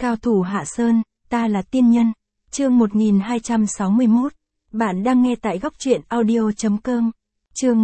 Cao thủ Hạ Sơn, ta là tiên nhân. Chương 1261. Bạn đang nghe tại góc truyện audio.com. Chương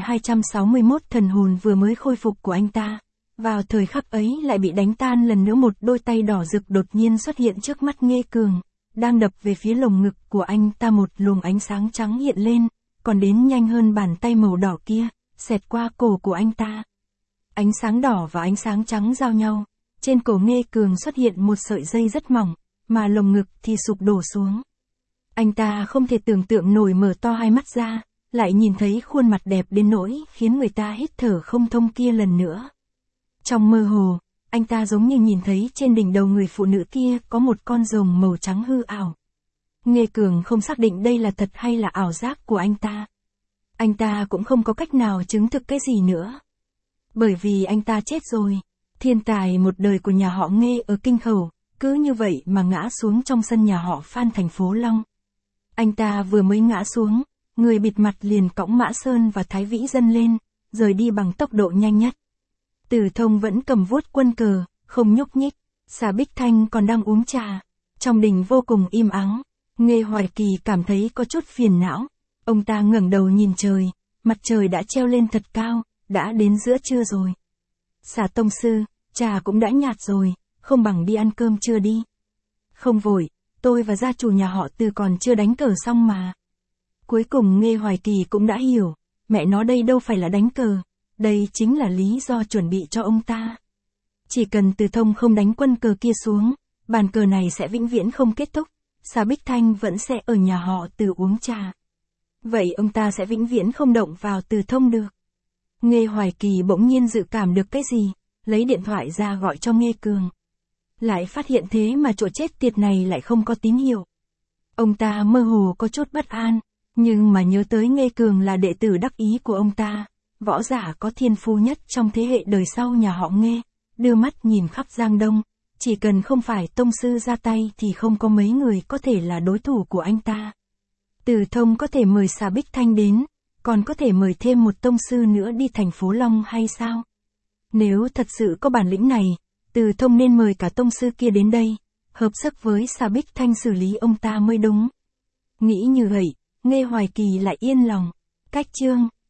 1261. Thần hồn vừa mới khôi phục của anh ta. Vào thời khắc ấy lại bị đánh tan lần nữa, một đôi tay đỏ rực đột nhiên xuất hiện trước mắt Nghê Cường, đang đập về phía lồng ngực của anh ta. Một luồng ánh sáng trắng hiện lên, còn đến nhanh hơn bàn tay màu đỏ kia, xẹt qua cổ của anh ta. Ánh sáng đỏ và ánh sáng trắng giao nhau, trên cổ Nghê Cường xuất hiện một sợi dây rất mỏng, mà lồng ngực thì sụp đổ xuống. Anh ta không thể tưởng tượng nổi, mở to hai mắt ra, lại nhìn thấy khuôn mặt đẹp đến nỗi khiến người ta hít thở không thông kia lần nữa. Trong mơ hồ, anh ta giống như nhìn thấy trên đỉnh đầu người phụ nữ kia có một con rồng màu trắng hư ảo. Nghê Cường không xác định đây là thật hay là ảo giác của anh ta. Anh ta cũng không có cách nào chứng thực cái gì nữa. Bởi vì anh ta chết rồi. Thiên tài một đời của nhà họ Nghê ở Kinh Khẩu, cứ như vậy mà ngã xuống trong sân nhà họ Phan thành phố Long. Anh ta vừa mới ngã xuống, người bịt mặt liền cõng Mã Sơn và Thái Vĩ Dân lên, rời đi bằng tốc độ nhanh nhất. Từ Thông vẫn cầm vuốt quân cờ, không nhúc nhích. Xà Bích Thanh còn đang uống trà. Trong đình vô cùng im ắng. Nghê Hoài Kỳ cảm thấy có chút phiền não. Ông ta ngẩng đầu nhìn trời, mặt trời đã treo lên thật cao, đã đến giữa trưa rồi. Xà tông sư, trà cũng đã nhạt rồi, không bằng đi ăn cơm trưa đi. Không vội, tôi và gia chủ nhà họ Từ còn chưa đánh cờ xong mà. Cuối cùng Nghê Hoài Kỳ cũng đã hiểu, mẹ nó đây đâu phải là đánh cờ, đây chính là lý do chuẩn bị cho ông ta. Chỉ cần Từ Thông không đánh quân cờ kia xuống, bàn cờ này sẽ vĩnh viễn không kết thúc, Xà Bích Thanh vẫn sẽ ở nhà họ Từ uống trà. Vậy ông ta sẽ vĩnh viễn không động vào Từ Thông được. Nghê Hoài Kỳ bỗng nhiên dự cảm được cái gì, lấy điện thoại ra gọi cho Nghê Cường. Lại phát hiện thế mà chỗ chết tiệt này lại không có tín hiệu. Ông ta mơ hồ có chút bất an, nhưng mà nhớ tới Nghê Cường là đệ tử đắc ý của ông ta, võ giả có thiên phú nhất trong thế hệ đời sau nhà họ Nghê, đưa mắt nhìn khắp Giang Đông, chỉ cần không phải tông sư ra tay thì không có mấy người có thể là đối thủ của anh ta. Từ Thông có thể mời Xà Bích Thanh đến, còn có thể mời thêm một tông sư nữa đi thành phố Long hay sao? Nếu thật sự có bản lĩnh này, Từ Thông nên mời cả tông sư kia đến đây, hợp sức với Xà Bích Thanh xử lý ông ta mới đúng. Nghĩ như vậy, Nghê Hoài Kỳ lại yên lòng. Cách chương